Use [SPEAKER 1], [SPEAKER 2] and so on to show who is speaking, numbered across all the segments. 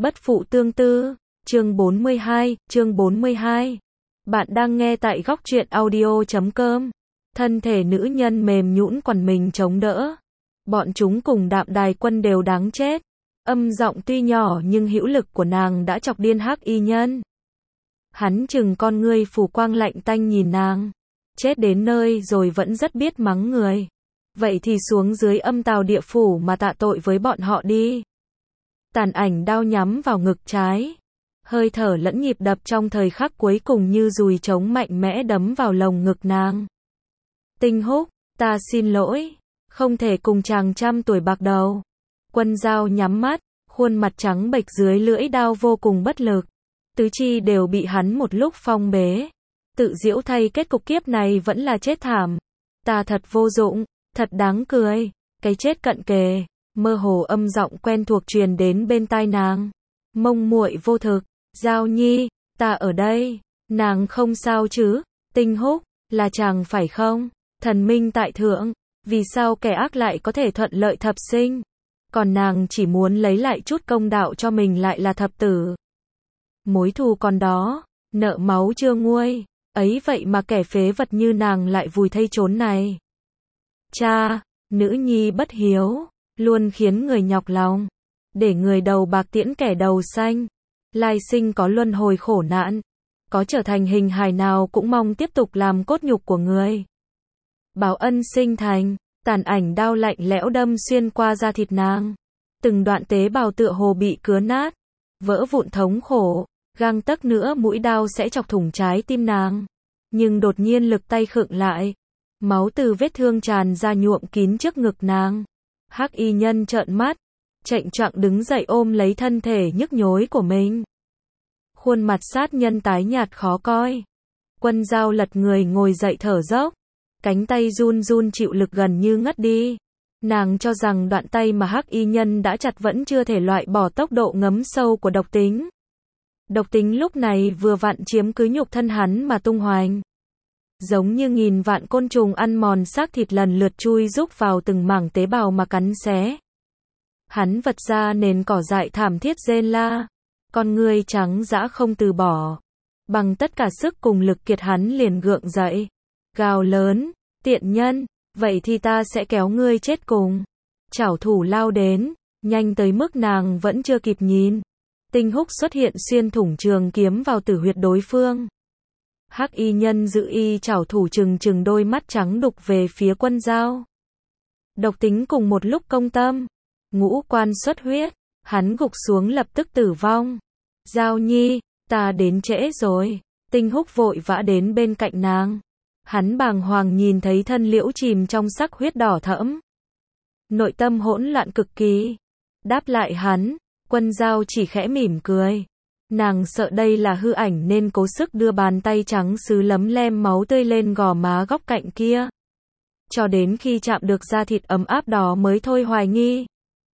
[SPEAKER 1] Bất phụ tương tư, chương 42. Bạn đang nghe tại góc truyện audio.com. Thân thể nữ nhân mềm nhũn quằn mình chống đỡ. Bọn chúng cùng Đạm Đài Quân đều đáng chết. Âm giọng tuy nhỏ nhưng hữu lực của nàng đã chọc điên Hắc Y Nhân. Hắn chừng con ngươi phù quang lạnh tanh nhìn nàng. Chết đến nơi rồi vẫn rất biết mắng người. Vậy thì xuống dưới âm tào địa phủ mà tạ tội với bọn họ đi. Tàn ảnh đao nhắm vào ngực trái. Hơi thở lẫn nhịp đập trong thời khắc cuối cùng như dùi trống mạnh mẽ đấm vào lồng ngực nàng. Tinh Húc, ta xin lỗi, không thể cùng chàng trăm tuổi bạc đầu. Quân Dao nhắm mắt, khuôn mặt trắng bệch dưới lưỡi đao vô cùng bất lực. Tứ chi đều bị hắn một lúc phong bế. Tự giễu thay kết cục kiếp này vẫn là chết thảm. Ta thật vô dụng, thật đáng cười, cái chết cận kề. Mơ hồ âm giọng quen thuộc truyền đến bên tai nàng. Mông muội vô thực, Giao Nhi, ta ở đây, nàng không sao chứ? Tinh Húc, là chàng phải không? Thần minh tại thượng, vì sao kẻ ác lại có thể thuận lợi thập sinh? Còn nàng chỉ muốn lấy lại chút công đạo cho mình lại là thập tử. Mối thù còn đó, nợ máu chưa nguôi, ấy vậy mà kẻ phế vật như nàng lại vùi thây trốn này. Cha, nữ nhi bất hiếu, luôn khiến người nhọc lòng. Để người đầu bạc tiễn kẻ đầu xanh. Lai sinh có luân hồi khổ nạn. Có trở thành hình hài nào cũng mong tiếp tục làm cốt nhục của người. Báo ân sinh thành, tàn ảnh đao lạnh lẽo đâm xuyên qua da thịt nàng. Từng đoạn tế bào tựa hồ bị cứa nát, vỡ vụn thống khổ, gang tấc nữa mũi đao sẽ chọc thủng trái tim nàng. Nhưng đột nhiên lực tay khựng lại. Máu từ vết thương tràn ra nhuộm kín trước ngực nàng. Hắc Y Nhân trợn mắt, chạnh choạng đứng dậy ôm lấy thân thể nhức nhối của mình. Khuôn mặt sát nhân tái nhạt khó coi. Quân Dao lật người ngồi dậy thở dốc, cánh tay run run chịu lực gần như ngất đi. Nàng cho rằng đoạn tay mà Hắc Y Nhân đã chặt vẫn chưa thể loại bỏ tốc độ ngấm sâu của độc tính. Độc tính lúc này vừa vặn chiếm cứ nhục thân hắn mà tung hoành. Giống như nghìn vạn côn trùng ăn mòn xác thịt lần lượt chui rúc vào từng mảng tế bào mà cắn xé. Hắn vật ra nền cỏ dại thảm thiết rên la. Con ngươi trắng dã không từ bỏ. Bằng tất cả sức cùng lực kiệt hắn liền gượng dậy. Gào lớn, tiện nhân, vậy thì ta sẽ kéo ngươi chết cùng. Chảo thủ lao đến, nhanh tới mức nàng vẫn chưa kịp nhìn. Tinh Húc xuất hiện xuyên thủng trường kiếm vào tử huyệt đối phương. Hắc Y Nhân giữ y chảo thủ trừng đôi mắt trắng đục về phía Quân Dao. Độc tính cùng một lúc công tâm. Ngũ quan xuất huyết, hắn gục xuống lập tức tử vong. Giao Nhi, ta đến trễ rồi. Tinh Húc vội vã đến bên cạnh nàng. Hắn bàng hoàng nhìn thấy thân liễu chìm trong sắc huyết đỏ thẫm. Nội tâm hỗn loạn cực kỳ. Đáp lại hắn, Quân Dao chỉ khẽ mỉm cười. Nàng sợ đây là hư ảnh nên cố sức đưa bàn tay trắng sứ lấm lem máu tươi lên gò má góc cạnh kia. Cho đến khi chạm được da thịt ấm áp đó mới thôi hoài nghi.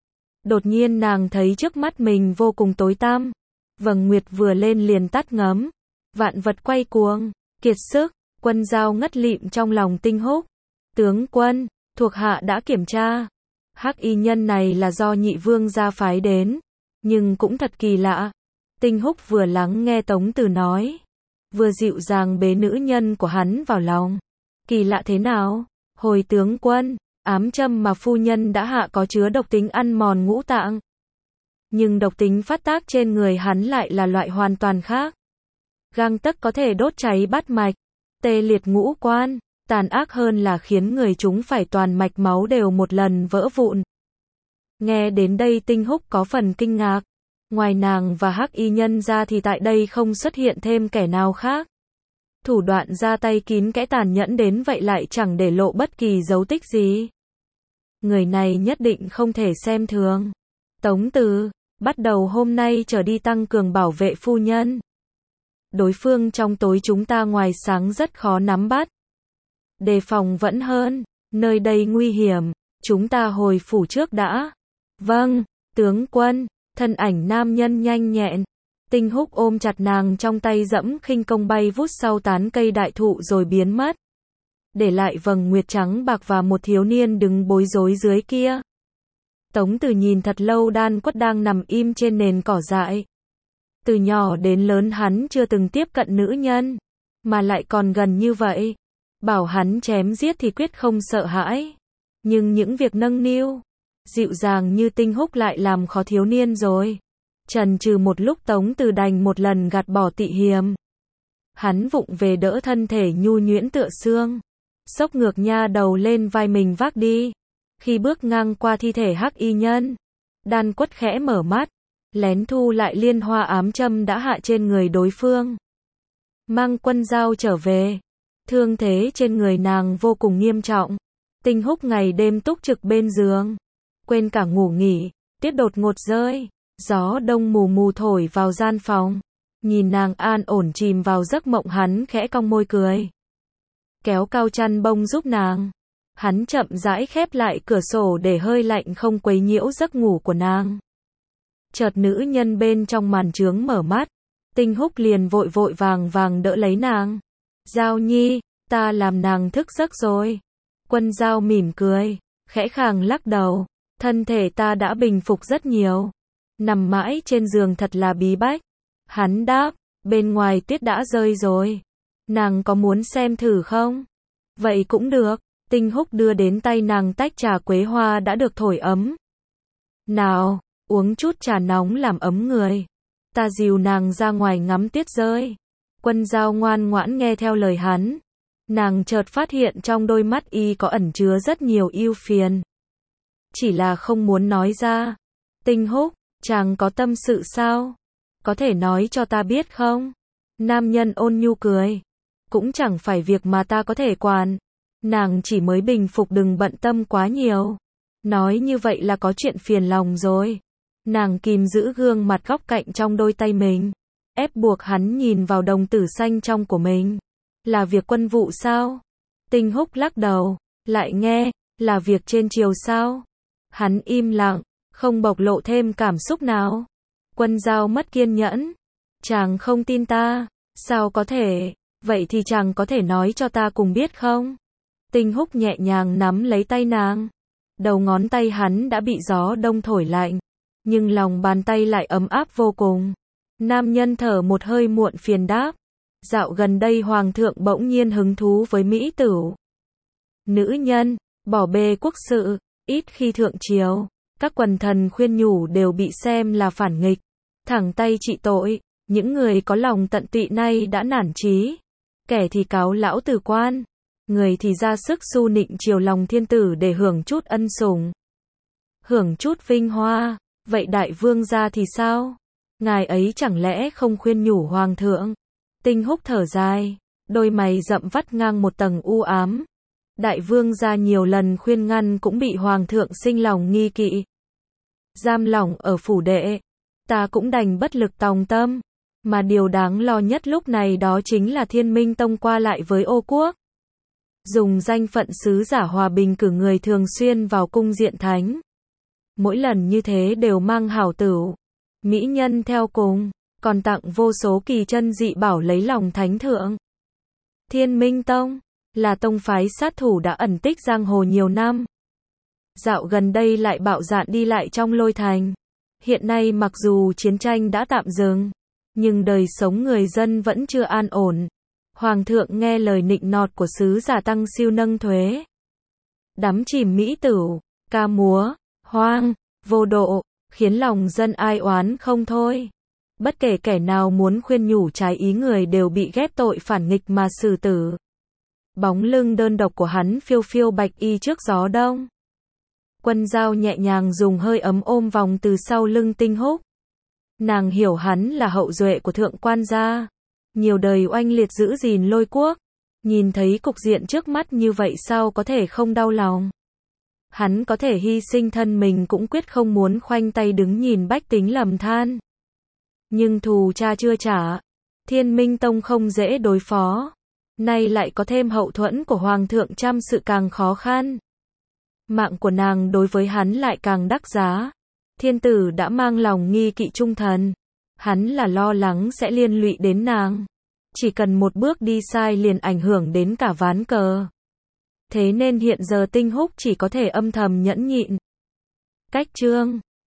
[SPEAKER 1] Đột nhiên nàng thấy trước mắt mình vô cùng tối tăm. Vầng nguyệt vừa lên liền tắt ngấm. Vạn vật quay cuồng, kiệt sức. Quân Dao ngất lịm trong lòng Tinh Húc. Tướng quân, thuộc hạ đã kiểm tra. Hắc Y Nhân này là do Nhị Vương gia phái đến. Nhưng cũng thật kỳ lạ. Tinh Húc vừa lắng nghe Tống Từ nói, vừa dịu dàng bế nữ nhân của hắn vào lòng. Kỳ lạ thế nào? Hồi tướng quân, ám châm mà phu nhân đã hạ có chứa độc tính ăn mòn ngũ tạng. Nhưng độc tính phát tác trên người hắn lại là loại hoàn toàn khác. Gang tấc có thể đốt cháy bát mạch, tê liệt ngũ quan, tàn ác hơn là khiến người chúng phải toàn mạch máu đều một lần vỡ vụn. Nghe đến đây Tinh Húc có phần kinh ngạc. Ngoài nàng và Hắc Y Nhân ra thì tại đây không xuất hiện thêm kẻ nào khác. Thủ đoạn ra tay kín kẽ tàn nhẫn đến vậy lại chẳng để lộ bất kỳ dấu tích gì. Người này nhất định không thể xem thường. Tống Từ, bắt đầu hôm nay trở đi tăng cường bảo vệ phu nhân. Đối phương trong tối chúng ta ngoài sáng rất khó nắm bắt. Đề phòng vẫn hơn, nơi đây nguy hiểm, chúng ta hồi phủ trước đã. Vâng, tướng quân. Thân ảnh nam nhân nhanh nhẹn. Tinh Húc ôm chặt nàng trong tay dẫm khinh công bay vút sau tán cây đại thụ rồi biến mất. Để lại vầng nguyệt trắng bạc và một thiếu niên đứng bối rối dưới kia. Tống Từ nhìn thật lâu Đan Quất đang nằm im trên nền cỏ dại. Từ nhỏ đến lớn hắn chưa từng tiếp cận nữ nhân, mà lại còn gần như vậy. Bảo hắn chém giết thì quyết không sợ hãi. Nhưng những việc nâng niu, dịu dàng như Tinh Húc lại làm khó thiếu niên rồi. Chần chừ một lúc Tống Từ đành một lần gạt bỏ tị hiềm. Hắn vụng về đỡ thân thể nhu nhuyễn tựa xương, xốc ngược nha đầu lên vai mình vác đi. Khi bước ngang qua thi thể hắc y nhân, Đan Quất khẽ mở mắt, lén thu lại liên hoa ám châm đã hạ trên người đối phương. Mang Quân Dao trở về, thương thế trên người nàng vô cùng nghiêm trọng. Tinh Húc ngày đêm túc trực bên giường, quên cả ngủ nghỉ. Tuyết đột ngột rơi, gió đông mù mù thổi vào gian phòng. Nhìn nàng an ổn chìm vào giấc mộng, hắn khẽ cong môi cười, kéo cao chăn bông giúp nàng. Hắn chậm rãi khép lại cửa sổ để hơi lạnh không quấy nhiễu giấc ngủ của nàng. Chợt nữ nhân bên trong màn trướng mở mắt, Tinh Húc liền vội vội vàng vàng đỡ lấy nàng. Dao nhi, ta làm nàng thức giấc rồi. Quân Dao mỉm cười, khẽ khàng lắc đầu, thân thể ta đã bình phục rất nhiều. Nằm mãi trên giường thật là bí bách. Hắn đáp, bên ngoài tuyết đã rơi rồi. Nàng có muốn xem thử không? Vậy cũng được. Tinh Húc đưa đến tay nàng tách trà quế hoa đã được thổi ấm. Nào, uống chút trà nóng làm ấm người. Ta dìu nàng ra ngoài ngắm tuyết rơi. Quân Dao ngoan ngoãn nghe theo lời hắn. Nàng chợt phát hiện trong đôi mắt y có ẩn chứa rất nhiều ưu phiền. Chỉ là không muốn nói ra. Tinh Húc, chàng có tâm sự sao? Có thể nói cho ta biết không? Nam nhân ôn nhu cười. Cũng chẳng phải việc mà ta có thể quản. Nàng chỉ mới bình phục, đừng bận tâm quá nhiều. Nói như vậy là có chuyện phiền lòng rồi. Nàng kìm giữ gương mặt góc cạnh trong đôi tay mình, ép buộc hắn nhìn vào đồng tử xanh trong của mình. Là việc quân vụ sao? Tinh Húc lắc đầu, lại nghe, là việc trên triều sao? Hắn im lặng, không bộc lộ thêm cảm xúc nào. Quân Dao mất kiên nhẫn. Chàng không tin ta, sao có thể? Vậy thì chàng có thể nói cho ta cùng biết không? Tinh Húc nhẹ nhàng nắm lấy tay nàng. Đầu ngón tay hắn đã bị gió đông thổi lạnh, nhưng lòng bàn tay lại ấm áp vô cùng. Nam nhân thở một hơi muộn phiền đáp. Dạo gần đây hoàng thượng bỗng nhiên hứng thú với mỹ tửu. Nữ nhân, bỏ bê quốc sự, ít khi thượng triều. Các quần thần khuyên nhủ đều bị xem là phản nghịch, thẳng tay trị tội. Những người có lòng tận tụy nay đã nản chí. Kẻ thì cáo lão từ quan, người thì ra sức su nịnh chiều lòng thiên tử để hưởng chút ân sủng, hưởng chút vinh hoa. Vậy đại vương gia thì sao? Ngài ấy chẳng lẽ không khuyên nhủ hoàng thượng? Tinh Húc thở dài, đôi mày rậm vắt ngang một tầng u ám. Đại vương gia nhiều lần khuyên ngăn cũng bị hoàng thượng sinh lòng nghi kỵ, giam lỏng ở phủ đệ. Ta cũng đành bất lực tòng tâm. Mà điều đáng lo nhất lúc này đó chính là Thiên Minh Tông qua lại với Ô Quốc, dùng danh phận sứ giả hòa bình cử người thường xuyên vào cung diện thánh. Mỗi lần như thế đều mang hảo tửu, mỹ nhân theo cùng, còn tặng vô số kỳ chân dị bảo lấy lòng thánh thượng. Thiên Minh Tông là tông phái sát thủ đã ẩn tích giang hồ nhiều năm. Dạo gần đây lại bạo dạn đi lại trong Lôi Thành. Hiện nay mặc dù chiến tranh đã tạm dừng, nhưng đời sống người dân vẫn chưa an ổn. Hoàng thượng nghe lời nịnh nọt của sứ giả tăng siêu nâng thuế, đắm chìm mỹ tửu, ca múa, hoang, vô độ, khiến lòng dân ai oán không thôi. Bất kể kẻ nào muốn khuyên nhủ trái ý người đều bị ghép tội phản nghịch mà xử tử. Bóng lưng đơn độc của hắn phiêu phiêu bạch y trước gió đông. Quân Dao nhẹ nhàng dùng hơi ấm ôm vòng từ sau lưng Tinh Húc. Nàng hiểu hắn là hậu duệ của thượng quan gia, nhiều đời oanh liệt giữ gìn Lôi Quốc. Nhìn thấy cục diện trước mắt như vậy sao có thể không đau lòng. Hắn có thể hy sinh thân mình cũng quyết không muốn khoanh tay đứng nhìn bách tính lầm than. Nhưng thù cha chưa trả, Thiên Minh Tông không dễ đối phó. Nay lại có thêm hậu thuẫn của hoàng thượng, trăm sự càng khó khăn. Mạng của nàng đối với hắn lại càng đắt giá. Thiên tử đã mang lòng nghi kỵ trung thần. Hắn là lo lắng sẽ liên lụy đến nàng. Chỉ cần một bước đi sai liền ảnh hưởng đến cả ván cờ. Thế nên hiện giờ Tinh Húc chỉ có thể âm thầm nhẫn nhịn. Cách chương